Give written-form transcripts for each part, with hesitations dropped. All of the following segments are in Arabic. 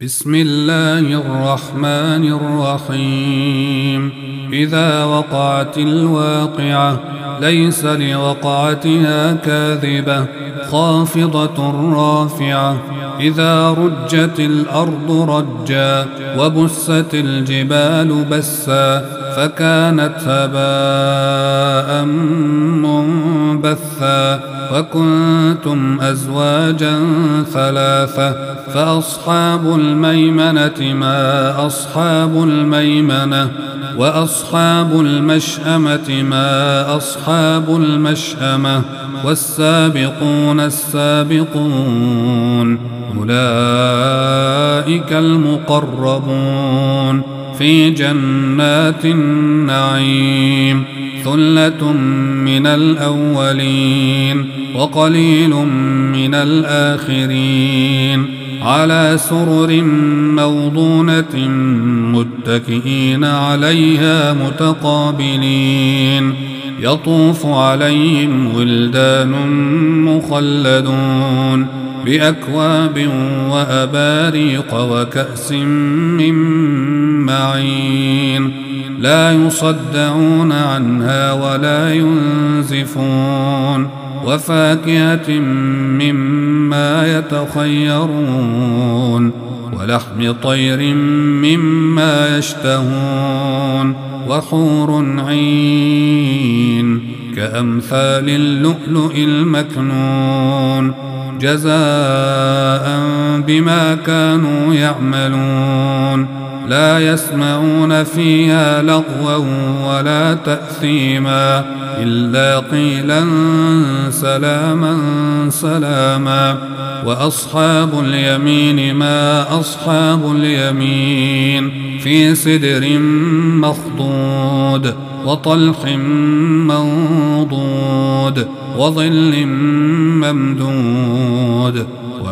بسم الله الرحمن الرحيم. إذا وقعت الواقعة ليس لوقعتها كاذبة خافضة رافعة. إذا رجت الأرض رجا وبست الجبال بسا فكانت هباء منبثا وكنتم أزواجا ثلاثة فأصحاب الميمنة ما أصحاب الميمنة وأصحاب المشأمة ما أصحاب المشأمة والسابقون السابقون أولئك المقربون في جنات النعيم. ثلة من الأولين وقليل من الآخرين على سرر موضونة متكئين عليها متقابلين. يطوف عليهم ولدان مخلدون بأكواب وأباريق وكأس من معين لا يصدعون عنها ولا ينزفون وفاكهة مما يتخيرون ولحم طير مما يشتهون وحور عين كأمثال اللؤلؤ المكنون جزاء بما كانوا يعملون. لا يسمعون فيها لغوا ولا تأثيما إلا قيلا سلاما سلاما. وأصحاب اليمين ما أصحاب اليمين في سدر مخضود وطلح منضود وظل ممدود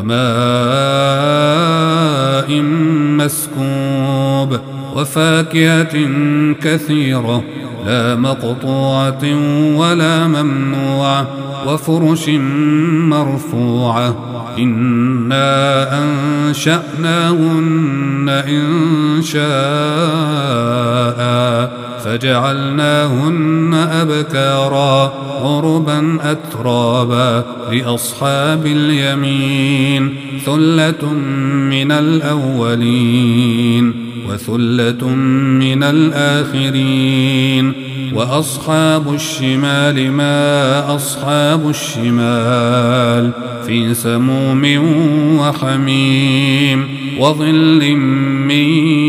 وماء مسكوب وفاكهة كثيرة لا مقطوعة ولا ممنوعة وفرش مرفوعة. إنا أنشأناهن إن شاء فجعلناهن أبكارا عربا أترابا لأصحاب اليمين. ثلة من الأولين وثلة من الآخرين. وأصحاب الشمال ما أصحاب الشمال في سموم وحميم وظل من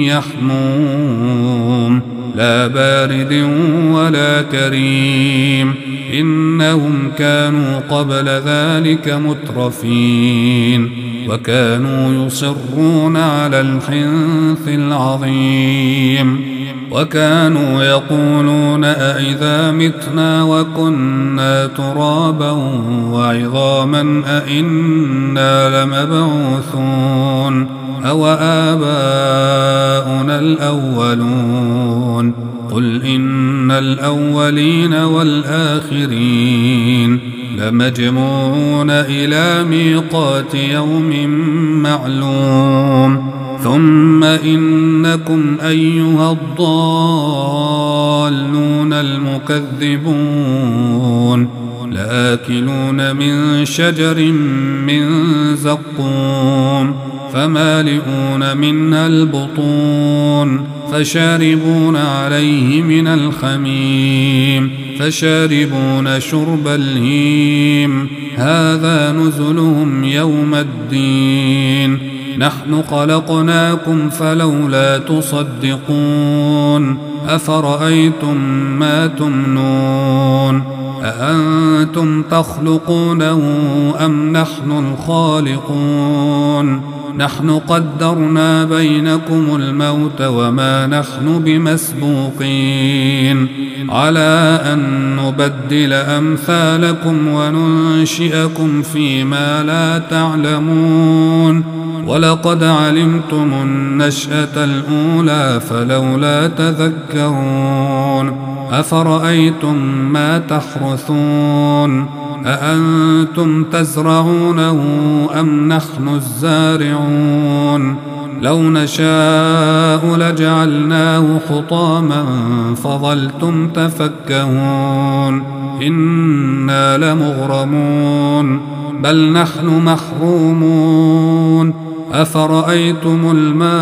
يحموم لا بارد ولا كريم. إنهم كانوا قبل ذلك مترفين وكانوا يصرون على الحنث العظيم وكانوا يقولون أئذا متنا وكنا ترابا وعظاما أئنا لمبعوثون أو آباؤنا الأولون. قل إن الأولين والآخرين لمجموعون إلى ميقات يوم معلوم. ثم إنكم أيها الضالون المكذبون لآكلون من شجر من زقوم فمالئون منها البطون فشاربون عليه من الحميم فشاربون شرب الهيم هذا نزلهم يوم الدين. نحن خلقناكم فلولا تصدقون. أفرأيتم ما تمنون أأنتم تخلقونه أم نحن الخالقون؟ نحن قدرنا بينكم الموت وما نحن بمسبوقين على أن نبدل أمثالكم وننشئكم فيما لا تعلمون. ولقد علمتم النشأة الأولى فلولا تذكرون. أفرأيتم ما تحرثون أأنتم تزرعونه أم نحن الزارعون لو نشاء لجعلناه حطاما فظلتم تفكهون إنا لمغرمون بل نحن محرومون أفرأيتم الماء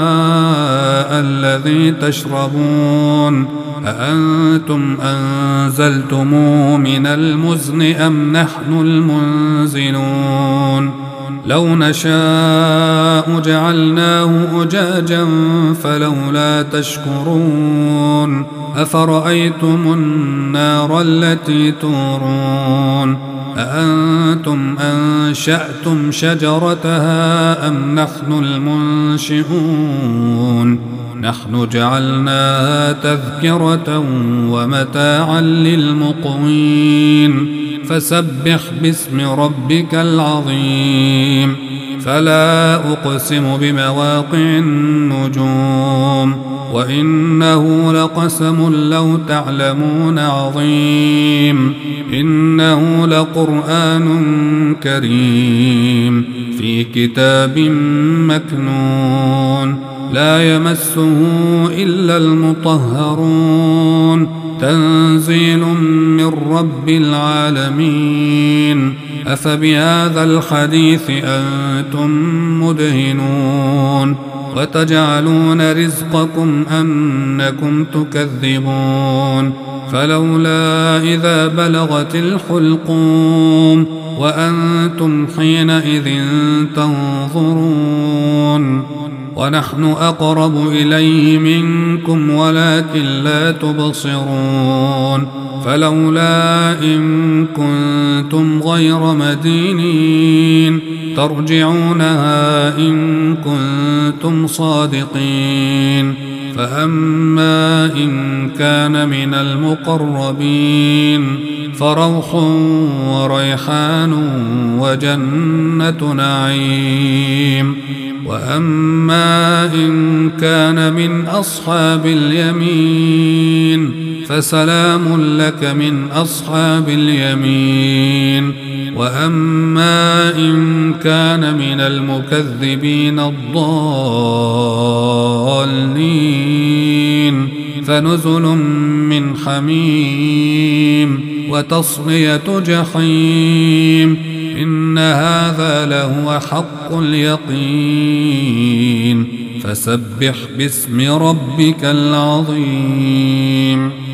الذي تشربون أأنتم أنزلتموه من المزن أم نحن المنزلون لو نشاء جعلناه أجاجا فلولا تشكرون أفرأيتم النار التي تورون أأنتم أنشأتم شجرتها أم نحن المنشئون نحن جعلناها تذكرة ومتاعا للمقوين فسبح باسم ربك العظيم فلا أقسم بمواقع النجوم وإنه لقسم لو تعلمون عظيم إنه لقرآن كريم في كتاب مكنون لا يمسه إلا المطهرون تنزيل من رب العالمين أفبهذا الحديث أنتم مدهنون وتجعلون رزقكم أنكم تكذبون فلولا إذا بلغت الحلقوم وأنتم حينئذ تنظرون ونحن أقرب إليه منكم ولكن لا تبصرون فلولا إن كنتم غير مدينين ترجعونها إن كنتم صادقين فأما إن كان من المقربين فروح وريحان وجنة نعيم وأما إن كان من أصحاب اليمين فسلام لك من أصحاب اليمين وأما إن كان من المكذبين الضالين فنزل من حميم وتصلية جحيم إن هذا لهو حق اليقين فسبح باسم ربك العظيم